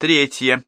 Третье.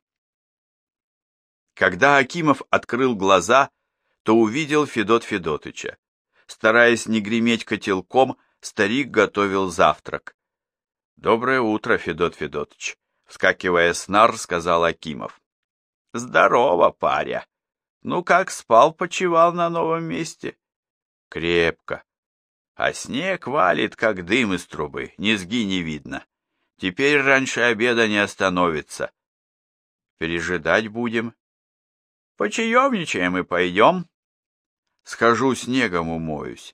Когда Акимов открыл глаза, то увидел Федот Федотыча. Стараясь не греметь котелком, старик готовил завтрак. «Доброе утро, Федот Федотыч», — вскакивая с нар, сказал Акимов. «Здорово, паря. Ну как, спал-почивал на новом месте?» «Крепко. А снег валит, как дым из трубы, низги не видно. Теперь раньше обеда не остановится. Пережидать будем?» «Почаевничаем и пойдем». «Схожу снегом умоюсь».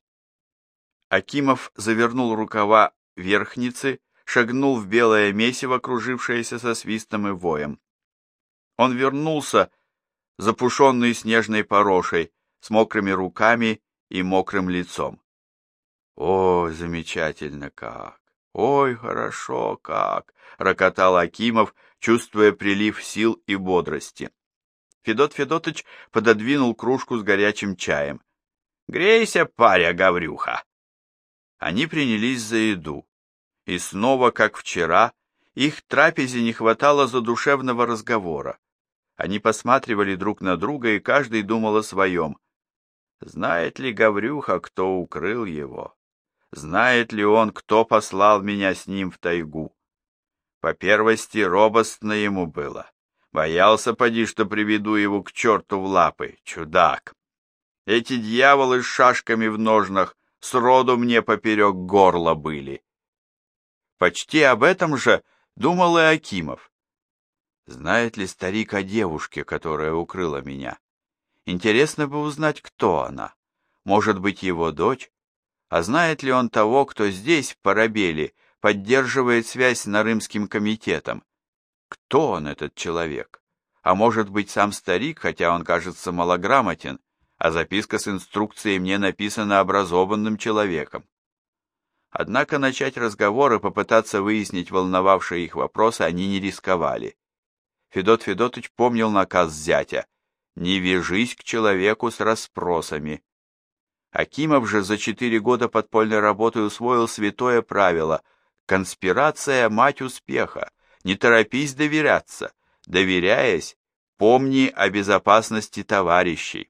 Акимов завернул рукава верхницы, шагнул в белое месиво, кружившееся со свистом и воем. Он вернулся, запушенный снежной порошей, с мокрыми руками и мокрым лицом. «Ой, замечательно как! Ой, хорошо как!» — рокотал Акимов, чувствуя прилив сил и бодрости. Федот Федотыч пододвинул кружку с горячим чаем. «Грейся, паря, Гаврюха!» Они принялись за еду. И снова, как вчера, их трапезе не хватало задушевного разговора. Они посматривали друг на друга, и каждый думал о своем. Знает ли Гаврюха, кто укрыл его? Знает ли он, кто послал меня с ним в тайгу? По первости, робостно ему было. Боялся, поди, что приведу его к черту в лапы, чудак. Эти дьяволы с шашками в ножнах сроду мне поперек горла были. Почти об этом же думал и Акимов. Знает ли старик о девушке, которая укрыла меня? Интересно бы узнать, кто она. Может быть, его дочь? А знает ли он того, кто здесь, в Парабеле, поддерживает связь с Нарымским комитетом? Кто он, этот человек? А может быть, сам старик, хотя он кажется малограмотен, а записка с инструкцией мне написана образованным человеком. Однако начать разговор и попытаться выяснить волновавшие их вопросы они не рисковали. Федот Федотыч помнил наказ зятя: «Не вяжись к человеку с расспросами». Акимов же за 4 года подпольной работы усвоил святое правило: конспирация — мать успеха, не торопись доверяться, доверяясь, помни о безопасности товарищей.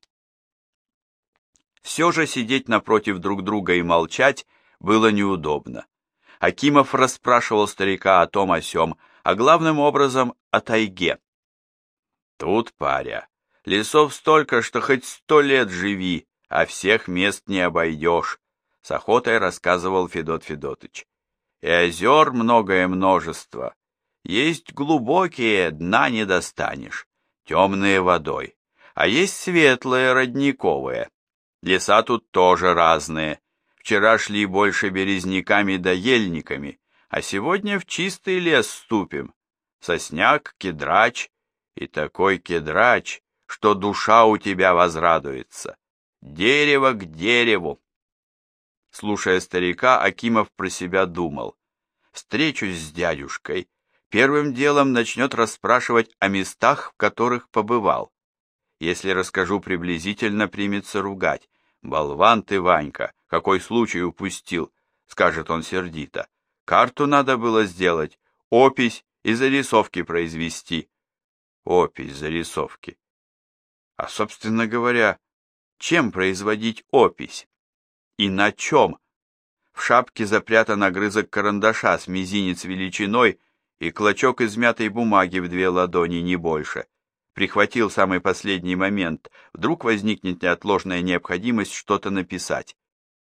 Все же сидеть напротив друг друга и молчать было неудобно. Акимов расспрашивал старика о том о сём, а главным образом о тайге. «Тут, паря, лесов столько, что хоть 100 лет живи, а всех мест не обойдешь», — с охотой рассказывал Федот Федотыч. «И озер многое множество. Есть глубокие, дна не достанешь, темные водой, а есть светлые, родниковые. Леса тут тоже разные. Вчера шли больше березняками да ельниками, а сегодня в чистый лес ступим. Сосняк, кедрач, и такой кедрач, что душа у тебя возрадуется. Дерево к дереву». Слушая старика, Акимов про себя думал: встречусь с дядюшкой, первым делом начнет расспрашивать о местах, в которых побывал. Если расскажу приблизительно, примется ругать. «Болван ты, Ванька, какой случай упустил», — скажет он сердито. «Карту надо было сделать, опись и зарисовки произвести». Опись, зарисовки. А, собственно говоря, чем производить опись? И на чем? В шапке запрятан огрызок карандаша с мизинец величиной и клочок измятой бумаги в 2 ладони, не больше. Прихватил самый последний момент, вдруг возникнет неотложная необходимость что-то написать.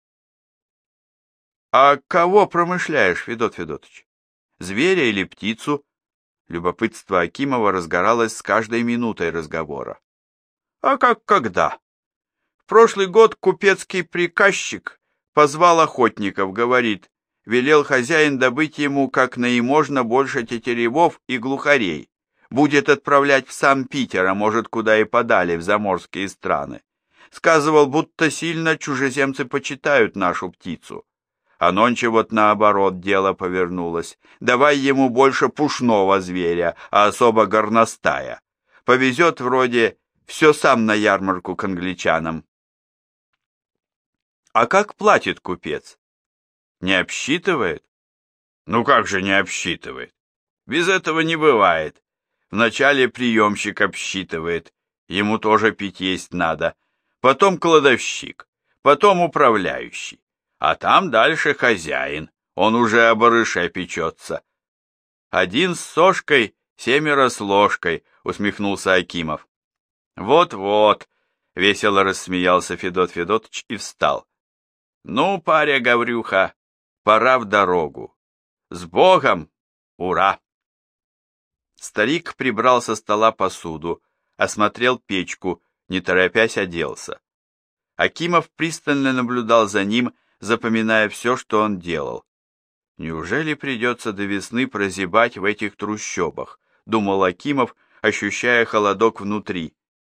«А кого промышляешь, Федот Федотыч? Зверя или птицу?» Любопытство Акимова разгоралось с каждой минутой разговора. «А как когда? В прошлый год купецкий приказчик позвал охотников, говорит, велел хозяин добыть ему как наиможно больше тетеревов и глухарей. Будет отправлять в сам Питер, а может, куда и подали, в заморские страны. Сказывал, будто сильно чужеземцы почитают нашу птицу. А нонче вот наоборот дело повернулось. Давай ему больше пушного зверя, а особо горностая. Повезет вроде все сам на ярмарку к англичанам». «А как платит купец? Не обсчитывает?» «Ну как же не обсчитывает? Без этого не бывает. Вначале приемщик обсчитывает, ему тоже пить есть надо, потом кладовщик, потом управляющий, а там дальше хозяин, он уже о барыше печется. Один с сошкой, 7 с ложкой, усмехнулся Акимов. Вот-вот, весело рассмеялся Федот Федотыч и встал. Ну, паря Гаврюха, пора в дорогу. С Богом! Ура! Старик прибрал со стола посуду, осмотрел печку, не торопясь оделся. Акимов пристально наблюдал за ним, запоминая все, что он делал. Неужели придется до весны прозябать в этих трущобах, думал Акимов, ощущая холодок внутри.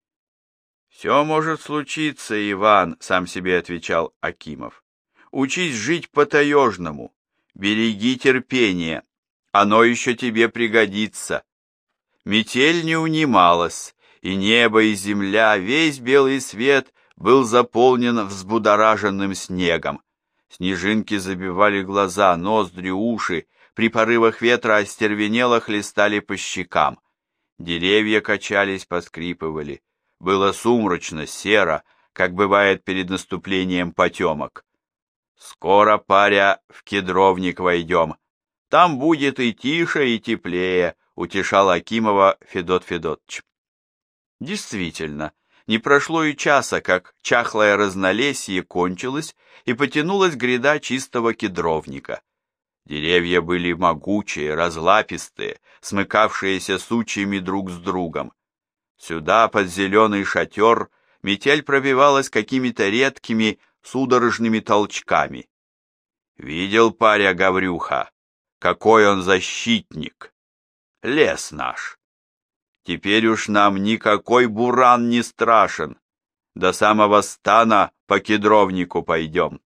«Все может случиться, Иван», — сам себе отвечал Акимов. «Учись жить по-таежному, береги терпение, оно еще тебе пригодится». Метель не унималась, и небо, и земля, весь белый свет был заполнен взбудораженным снегом. Снежинки забивали глаза, ноздри, уши, при порывах ветра остервенело хлестали по щекам. Деревья качались, поскрипывали. Было сумрачно, серо, как бывает перед наступлением потемок. «Скоро, паря, в кедровник войдем. Там будет и тише, и теплее», — утешал Акимова Федот Федотыч. Действительно, не прошло и часа, как чахлое разнолесье кончилось, и потянулась гряда чистого кедровника. Деревья были могучие, разлапистые, смыкавшиеся сучьями друг с другом. Сюда, под зеленый шатер, метель пробивалась какими-то редкими судорожными толчками. Видел паря Гаврюха, какой он защитник. Лес наш. Теперь уж нам никакой буран не страшен. До самого стана по кедровнику пойдем.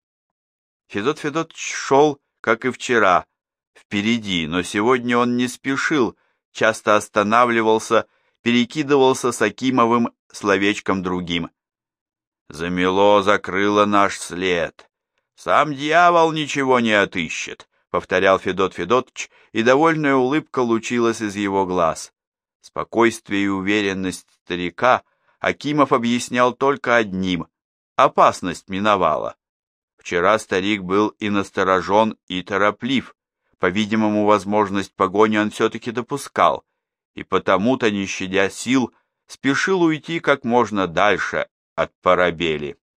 Федот Федотыч шел, как и вчера, впереди, но сегодня он не спешил, часто останавливался, перекидывался с Акимовым словечком другим. «Замело, закрыло наш след. Сам дьявол ничего не отыщет», — повторял Федот Федотыч, и довольная улыбка лучилась из его глаз. Спокойствие и уверенность старика Акимов объяснял только одним — опасность миновала. Вчера старик был и насторожен, и тороплив, по-видимому, возможность погони он все-таки допускал, и потому-то, не щадя сил, спешил уйти как можно дальше от Парабели.